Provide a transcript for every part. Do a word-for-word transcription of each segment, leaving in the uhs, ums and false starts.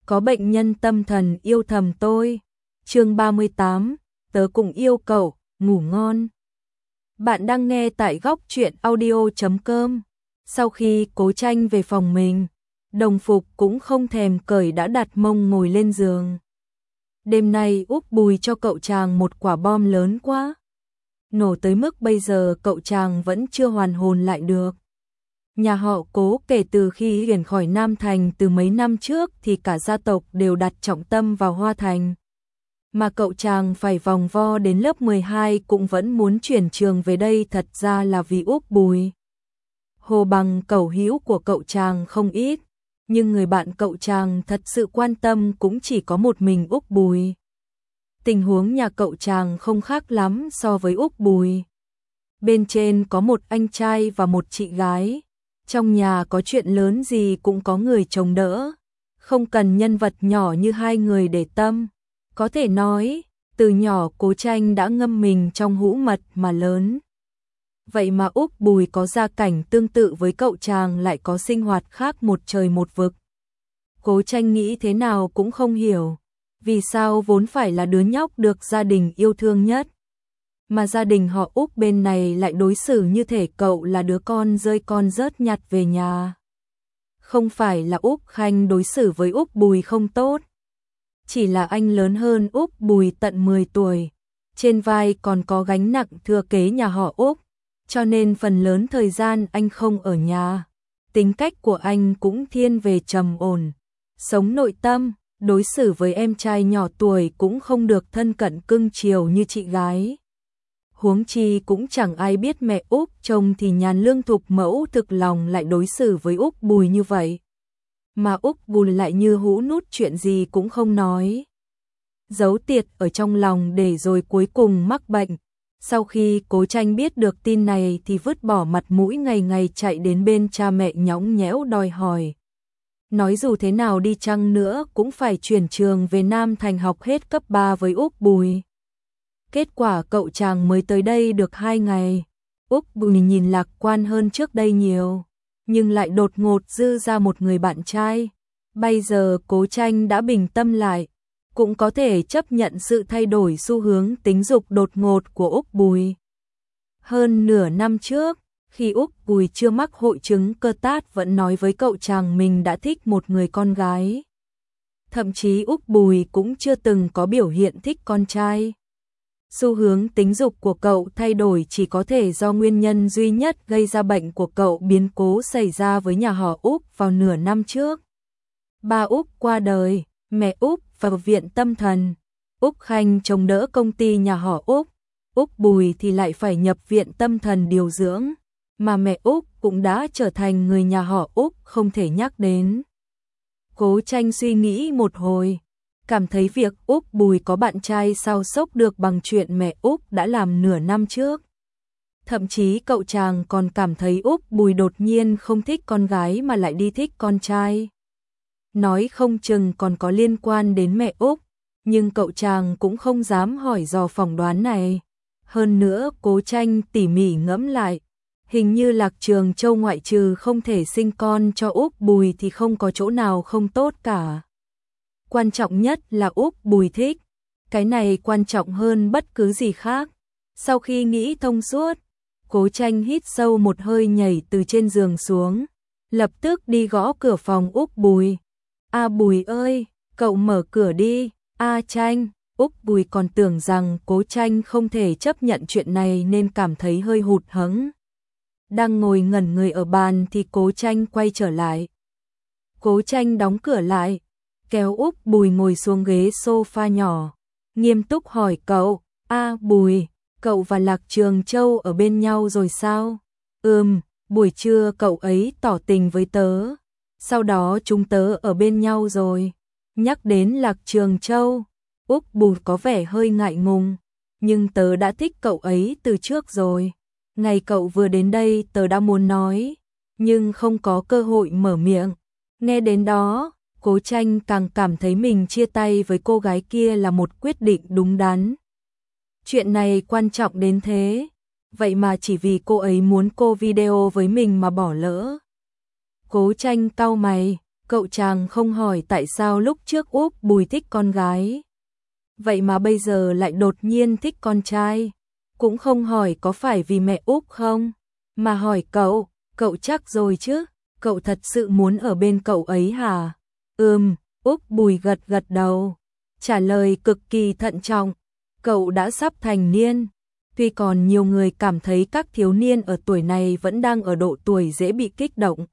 có bệnh nhân tâm thần yêu thầm tôi. Chương ba mươi tám, tớ cũng yêu cậu, ngủ ngon. Bạn đang nghe tại góc truyện audio chấm com. Sau khi Cố Tranh về phòng mình, đồng phục cũng không thèm cởi đã đặt mông ngồi lên giường. Đêm nay Úc Bùi cho cậu chàng một quả bom lớn quá. Nổ tới mức bây giờ cậu chàng vẫn chưa hoàn hồn lại được. Nhà họ Cố kể từ khi chuyển khỏi Nam Thành từ mấy năm trước thì cả gia tộc đều đặt trọng tâm vào Hoa Thành. Mà cậu chàng phải vòng vo đến lớp mười hai cũng vẫn muốn chuyển trường về đây thật ra là vì Úc Bùi. Hồ Bằng cẩu hữu của cậu chàng không ít, nhưng người bạn cậu chàng thật sự quan tâm cũng chỉ có một mình Úc Bùi. Tình huống nhà cậu chàng không khác lắm so với Úc Bùi. Bên trên có một anh trai và một chị gái. Trong nhà có chuyện lớn gì cũng có người chống đỡ. Không cần nhân vật nhỏ như hai người để tâm. Có thể nói, từ nhỏ Cố Tranh đã ngâm mình trong hũ mật mà lớn. Vậy mà Úc Bùi có gia cảnh tương tự với cậu chàng lại có sinh hoạt khác một trời một vực. Cố Tranh nghĩ thế nào cũng không hiểu. Vì sao vốn phải là đứa nhóc được gia đình yêu thương nhất, mà gia đình họ Úc bên này lại đối xử như thể cậu là đứa con rơi con rớt nhặt về nhà. Không phải là Úc Khanh đối xử với Úc Bùi không tốt, chỉ là anh lớn hơn Úc Bùi tận mười tuổi, trên vai còn có gánh nặng thừa kế nhà họ Úc, cho nên phần lớn thời gian anh không ở nhà. Tính cách của anh cũng thiên về trầm ổn, sống nội tâm, đối xử với em trai nhỏ tuổi cũng không được thân cận cưng chiều như chị gái. Huống chi cũng chẳng ai biết mẹ Úc chồng thì nhàn lương thục mẫu thực lòng lại đối xử với Úc Bùi như vậy. Mà Úc Bùi lại như hũ nút chuyện gì cũng không nói. Giấu tiệt ở trong lòng để rồi cuối cùng mắc bệnh. Sau khi Cố Tranh biết được tin này thì vứt bỏ mặt mũi ngày ngày chạy đến bên cha mẹ nhõng nhẽo đòi hỏi. Nói dù thế nào đi chăng nữa cũng phải chuyển trường về Nam Thành học hết cấp ba với Úc Bùi. Kết quả cậu chàng mới tới đây được hai ngày. Úc Bùi nhìn lạc quan hơn trước đây nhiều, nhưng lại đột ngột dư ra một người bạn trai. Bây giờ Cố Tranh đã bình tâm lại, cũng có thể chấp nhận sự thay đổi xu hướng tính dục đột ngột của Úc Bùi. Hơn nửa năm trước, khi Úc Bùi chưa mắc hội chứng cơ tát vẫn nói với cậu chàng mình đã thích một người con gái. Thậm chí Úc Bùi cũng chưa từng có biểu hiện thích con trai. Xu hướng tính dục của cậu thay đổi chỉ có thể do nguyên nhân duy nhất gây ra bệnh của cậu biến cố xảy ra với nhà họ Úc vào nửa năm trước. Ba Úc qua đời, mẹ Úc vào viện tâm thần. Úc Khanh chống đỡ công ty nhà họ Úc. Úc Bùi thì lại phải nhập viện tâm thần điều dưỡng. Mà mẹ Úc cũng đã trở thành người nhà họ Úc không thể nhắc đến. Cố Tranh suy nghĩ một hồi, cảm thấy việc Úc Bùi có bạn trai sao sốc được bằng chuyện mẹ Úc đã làm nửa năm trước. Thậm chí cậu chàng còn cảm thấy Úc Bùi đột nhiên không thích con gái mà lại đi thích con trai. Nói không chừng còn có liên quan đến mẹ Úc, nhưng cậu chàng cũng không dám hỏi dò phỏng đoán này. Hơn nữa Cố Tranh tỉ mỉ ngẫm lại, hình như Lạc Trường Châu ngoại trừ không thể sinh con cho Úc Bùi thì không có chỗ nào không tốt cả. Quan trọng nhất là Úc Bùi thích, cái này quan trọng hơn bất cứ gì khác. Sau khi nghĩ thông suốt, Cố Tranh hít sâu một hơi nhảy từ trên giường xuống, lập tức đi gõ cửa phòng Úc Bùi. A Bùi ơi, cậu mở cửa đi. A Tranh. Úc Bùi còn tưởng rằng Cố Tranh không thể chấp nhận chuyện này nên cảm thấy hơi hụt hẫng. Đang ngồi ngẩn người ở bàn thì Cố Tranh quay trở lại. Cố Tranh đóng cửa lại, kéo Úc Bùi ngồi xuống ghế sofa nhỏ, nghiêm túc hỏi cậu, A Bùi, cậu và Lạc Trường Châu ở bên nhau rồi sao? Ừm, buổi trưa cậu ấy tỏ tình với tớ, sau đó chúng tớ ở bên nhau rồi. Nhắc đến Lạc Trường Châu, Úc Bùi có vẻ hơi ngại ngùng, nhưng tớ đã thích cậu ấy từ trước rồi. Ngày cậu vừa đến đây tớ đã muốn nói, nhưng không có cơ hội mở miệng. Nghe đến đó, Cố Tranh càng cảm thấy mình chia tay với cô gái kia là một quyết định đúng đắn. Chuyện này quan trọng đến thế, vậy mà chỉ vì cô ấy muốn cô video với mình mà bỏ lỡ. Cố Tranh cau mày, Cậu chàng không hỏi tại sao lúc trước Úc Bùi thích con gái, vậy mà bây giờ lại đột nhiên thích con trai. Cũng không hỏi có phải vì mẹ Úc không, mà hỏi cậu, cậu chắc rồi chứ, cậu thật sự muốn ở bên cậu ấy hả? Ừm, Úc Bùi gật gật đầu, trả lời cực kỳ thận trọng, cậu đã sắp thành niên. Tuy còn nhiều người cảm thấy các thiếu niên ở tuổi này vẫn đang ở độ tuổi dễ bị kích động,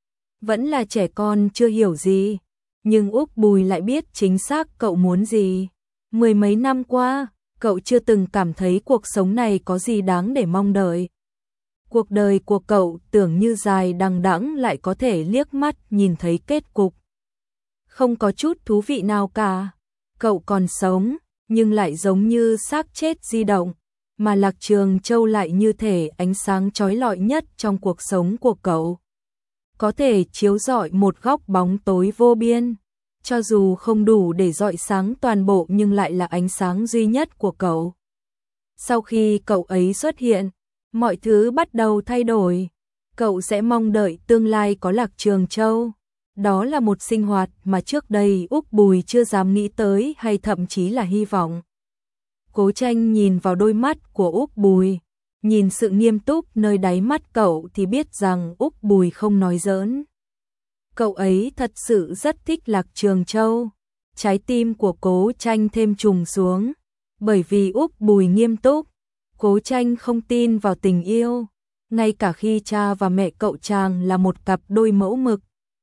vẫn là trẻ con chưa hiểu gì, nhưng Úc Bùi lại biết chính xác cậu muốn gì. Mười mấy năm qua, cậu chưa từng cảm thấy cuộc sống này có gì đáng để mong đợi. Cuộc đời của cậu tưởng như dài đằng đẵng lại có thể liếc mắt nhìn thấy kết cục. Không có chút thú vị nào cả. Cậu còn sống, nhưng lại giống như xác chết di động, mà Lạc Trường Châu lại như thể ánh sáng chói lọi nhất trong cuộc sống của cậu. Có thể chiếu rọi một góc bóng tối vô biên, cho dù không đủ để rọi sáng toàn bộ nhưng lại là ánh sáng duy nhất của cậu. Sau khi cậu ấy xuất hiện, mọi thứ bắt đầu thay đổi. Cậu sẽ mong đợi tương lai có Lạc Trường Châu. Đó là một sinh hoạt mà trước đây Úc Bùi chưa dám nghĩ tới hay thậm chí là hy vọng. Cố Tranh nhìn vào đôi mắt của Úc Bùi, nhìn sự nghiêm túc nơi đáy mắt cậu thì biết rằng Úc Bùi không nói giỡn. Cậu ấy thật sự rất thích Lạc Trường Châu. Trái tim của Cố Tranh thêm trùng xuống, bởi vì Úc Bùi nghiêm túc. Cố Tranh không tin vào tình yêu, ngay cả khi cha và mẹ cậu chàng là một cặp đôi mẫu mực.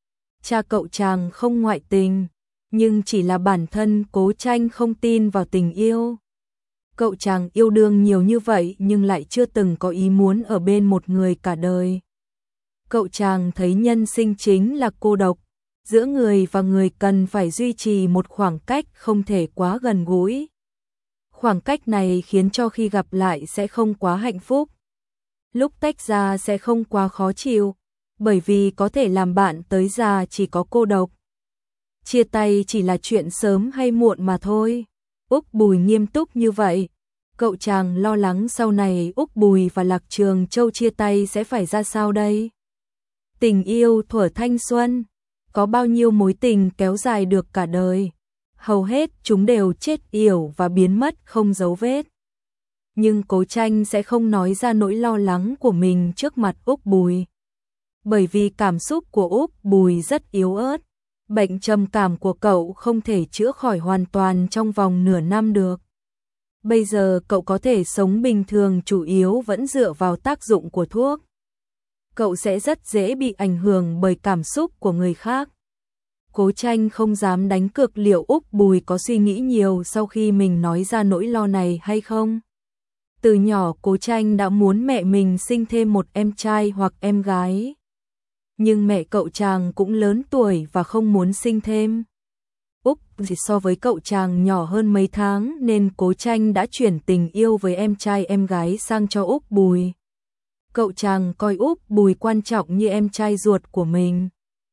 Cha cậu chàng không ngoại tình, nhưng chỉ là bản thân Cố Tranh không tin vào tình yêu. Cậu chàng yêu đương nhiều như vậy nhưng lại chưa từng có ý muốn ở bên một người cả đời. Cậu chàng thấy nhân sinh chính là cô độc, giữa người và người cần phải duy trì một khoảng cách không thể quá gần gũi. Khoảng cách này khiến cho khi gặp lại sẽ không quá hạnh phúc, lúc tách ra sẽ không quá khó chịu, bởi vì có thể làm bạn tới già chỉ có cô độc. Chia tay chỉ là chuyện sớm hay muộn mà thôi. Úc Bùi nghiêm túc như vậy, cậu chàng lo lắng sau này Úc Bùi và Lạc Trường Châu chia tay sẽ phải ra sao đây? Tình yêu thuở thanh xuân, có bao nhiêu mối tình kéo dài được cả đời, hầu hết chúng đều chết yểu và biến mất không dấu vết. Nhưng Cố Tranh sẽ không nói ra nỗi lo lắng của mình trước mặt Úc Bùi, bởi vì cảm xúc của Úc Bùi rất yếu ớt. Bệnh trầm cảm của cậu không thể chữa khỏi hoàn toàn trong vòng nửa năm được. Bây giờ cậu có thể sống bình thường chủ yếu vẫn dựa vào tác dụng của thuốc. Cậu sẽ rất dễ bị ảnh hưởng bởi cảm xúc của người khác. Cố Tranh không dám đánh cược liệu Úc Bùi có suy nghĩ nhiều sau khi mình nói ra nỗi lo này hay không. Từ nhỏ Cố Tranh đã muốn mẹ mình sinh thêm một em trai hoặc em gái. Nhưng mẹ cậu chàng cũng lớn tuổi và không muốn sinh thêm. Úc chỉ so với cậu chàng nhỏ hơn mấy tháng nên Cố Tranh đã chuyển tình yêu với em trai em gái sang cho Úc Bùi. Cậu chàng coi Úc Bùi quan trọng như em trai ruột của mình.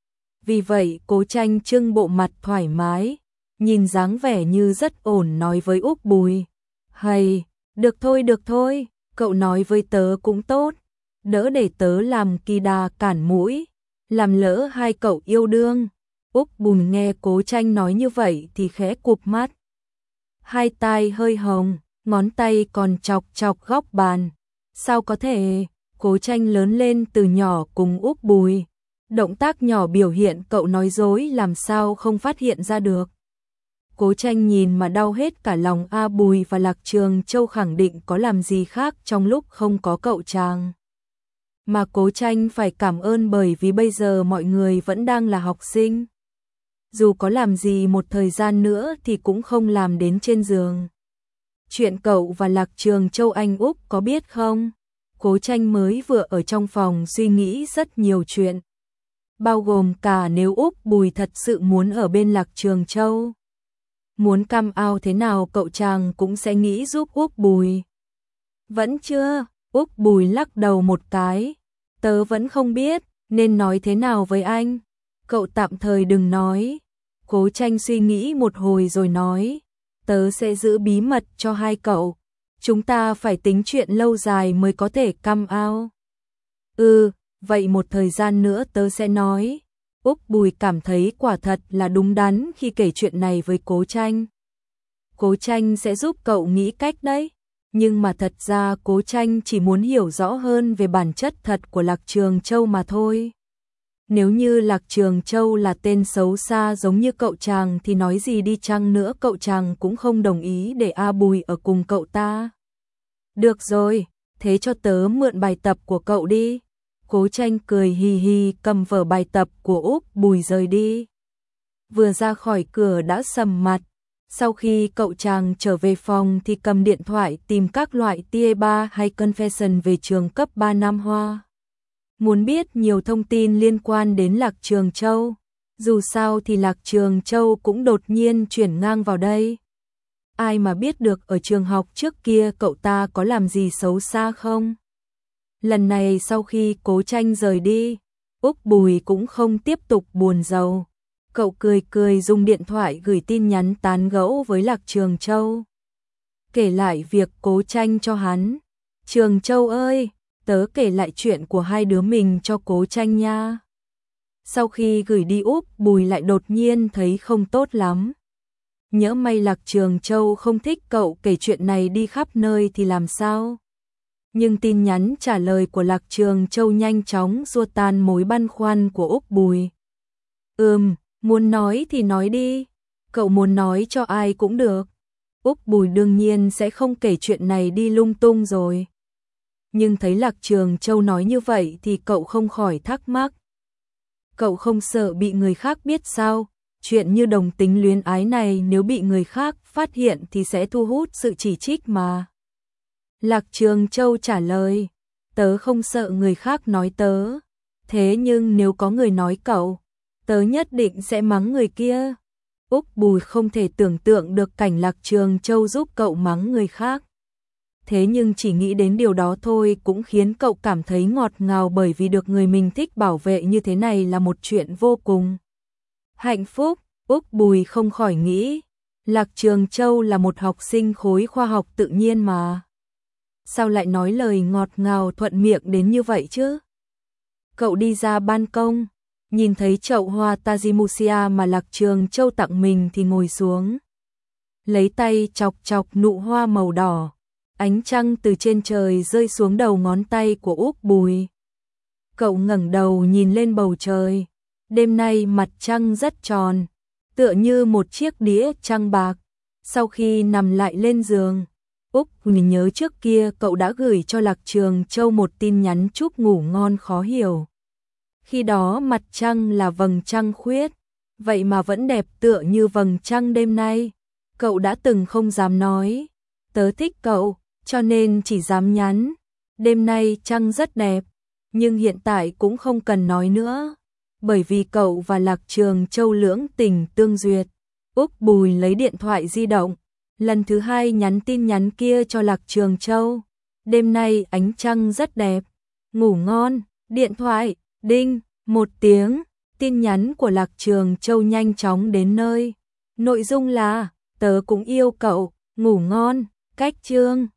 Vì vậy Cố Tranh trưng bộ mặt thoải mái, nhìn dáng vẻ như rất ổn nói với Úc Bùi. Hay, được thôi được thôi, cậu nói với tớ cũng tốt, đỡ để tớ làm kỳ đà cản mũi, làm lỡ hai cậu yêu đương. Úc Bùi nghe Cố Tranh nói như vậy thì khẽ cụp mắt. Hai tai hơi hồng, ngón tay còn chọc chọc góc bàn. Sao có thể? Cố Tranh lớn lên từ nhỏ cùng Úc Bùi. Động tác nhỏ biểu hiện cậu nói dối làm sao không phát hiện ra được. Cố Tranh nhìn mà đau hết cả lòng. A Bùi và Lạc Trường Châu khẳng định có làm gì khác trong lúc không có cậu chàng. Mà Cố Tranh phải cảm ơn bởi vì bây giờ mọi người vẫn đang là học sinh. Dù có làm gì một thời gian nữa thì cũng không làm đến trên giường. Chuyện cậu và Lạc Trường Châu anh Úc có biết không? Cố Tranh mới vừa ở trong phòng suy nghĩ rất nhiều chuyện. Bao gồm cả nếu Úc Bùi thật sự muốn ở bên Lạc Trường Châu. Muốn come out thế nào cậu chàng cũng sẽ nghĩ giúp Úc Bùi. Vẫn chưa, Úc Bùi lắc đầu một cái. Tớ vẫn không biết, nên nói thế nào với anh. Cậu tạm thời đừng nói. Cố Tranh suy nghĩ một hồi rồi nói. Tớ sẽ giữ bí mật cho hai cậu. Chúng ta phải tính chuyện lâu dài mới có thể come out. Ừ, vậy một thời gian nữa tớ sẽ nói. Úc Bùi cảm thấy quả thật là đúng đắn khi kể chuyện này với Cố Tranh. Cố Tranh sẽ giúp cậu nghĩ cách đấy. Nhưng mà thật ra Cố Tranh chỉ muốn hiểu rõ hơn về bản chất thật của Lạc Trường Châu mà thôi. Nếu như Lạc Trường Châu là tên xấu xa giống như cậu chàng thì nói gì đi chăng nữa cậu chàng cũng không đồng ý để A Bùi ở cùng cậu ta. Được rồi, thế cho tớ mượn bài tập của cậu đi. Cố Tranh cười hì hì cầm vở bài tập của Úc Bùi rời đi. Vừa ra khỏi cửa đã sầm mặt. Sau khi cậu chàng trở về phòng thì cầm điện thoại tìm các loại tier ba hay confession về trường cấp ba Nam Hoa. Muốn biết nhiều thông tin liên quan đến Lạc Trường Châu. Dù sao thì Lạc Trường Châu cũng đột nhiên chuyển ngang vào đây. Ai mà biết được ở trường học trước kia cậu ta có làm gì xấu xa không? Lần này sau khi Cố Tranh rời đi, Úc Bùi cũng không tiếp tục buồn rầu. Cậu cười cười dùng điện thoại gửi tin nhắn tán gẫu với Lạc Trường Châu. Kể lại việc Cố Tranh cho hắn. Trường Châu ơi, tớ kể lại chuyện của hai đứa mình cho Cố Tranh nha. Sau khi gửi đi Úc Bùi lại đột nhiên thấy không tốt lắm. Nhỡ may Lạc Trường Châu không thích cậu kể chuyện này đi khắp nơi thì làm sao? Nhưng tin nhắn trả lời của Lạc Trường Châu nhanh chóng xua tan mối băn khoăn của Úc Bùi. Ừm, muốn nói thì nói đi, cậu muốn nói cho ai cũng được. Úc Bùi đương nhiên sẽ không kể chuyện này đi lung tung rồi. Nhưng thấy Lạc Trường Châu nói như vậy thì cậu không khỏi thắc mắc. Cậu không sợ bị người khác biết sao? Chuyện như đồng tính luyến ái này nếu bị người khác phát hiện thì sẽ thu hút sự chỉ trích mà. Lạc Trường Châu trả lời, tớ không sợ người khác nói tớ. Thế nhưng nếu có người nói cậu, tớ nhất định sẽ mắng người kia. Úc Bùi không thể tưởng tượng được cảnh Lạc Trường Châu giúp cậu mắng người khác. Thế nhưng chỉ nghĩ đến điều đó thôi cũng khiến cậu cảm thấy ngọt ngào bởi vì được người mình thích bảo vệ như thế này là một chuyện vô cùng hạnh phúc. Úc Bùi không khỏi nghĩ, Lạc Trường Châu là một học sinh khối khoa học tự nhiên mà. Sao lại nói lời ngọt ngào thuận miệng đến như vậy chứ? Cậu đi ra ban công, nhìn thấy chậu hoa Tajimusia mà Lạc Trường Châu tặng mình thì ngồi xuống. Lấy tay chọc chọc nụ hoa màu đỏ, ánh trăng từ trên trời rơi xuống đầu ngón tay của Úc Bùi. Cậu ngẩng đầu nhìn lên bầu trời, đêm nay mặt trăng rất tròn, tựa như một chiếc đĩa trăng bạc. Sau khi nằm lại lên giường, Úc Bùi nhớ trước kia cậu đã gửi cho Lạc Trường Châu một tin nhắn chúc ngủ ngon khó hiểu. Khi đó mặt trăng là vầng trăng khuyết, vậy mà vẫn đẹp tựa như vầng trăng đêm nay. Cậu đã từng không dám nói, tớ thích cậu, cho nên chỉ dám nhắn, đêm nay trăng rất đẹp, nhưng hiện tại cũng không cần nói nữa, bởi vì cậu và Lạc Trường Châu lưỡng tình tương duyệt. Úc Bùi lấy điện thoại di động, lần thứ hai nhắn tin nhắn kia cho Lạc Trường Châu, đêm nay ánh trăng rất đẹp, ngủ ngon. Điện thoại, đinh, một tiếng, tin nhắn của Lạc Trường Châu nhanh chóng đến nơi. Nội dung là, tớ cũng yêu cậu, ngủ ngon, cách chương.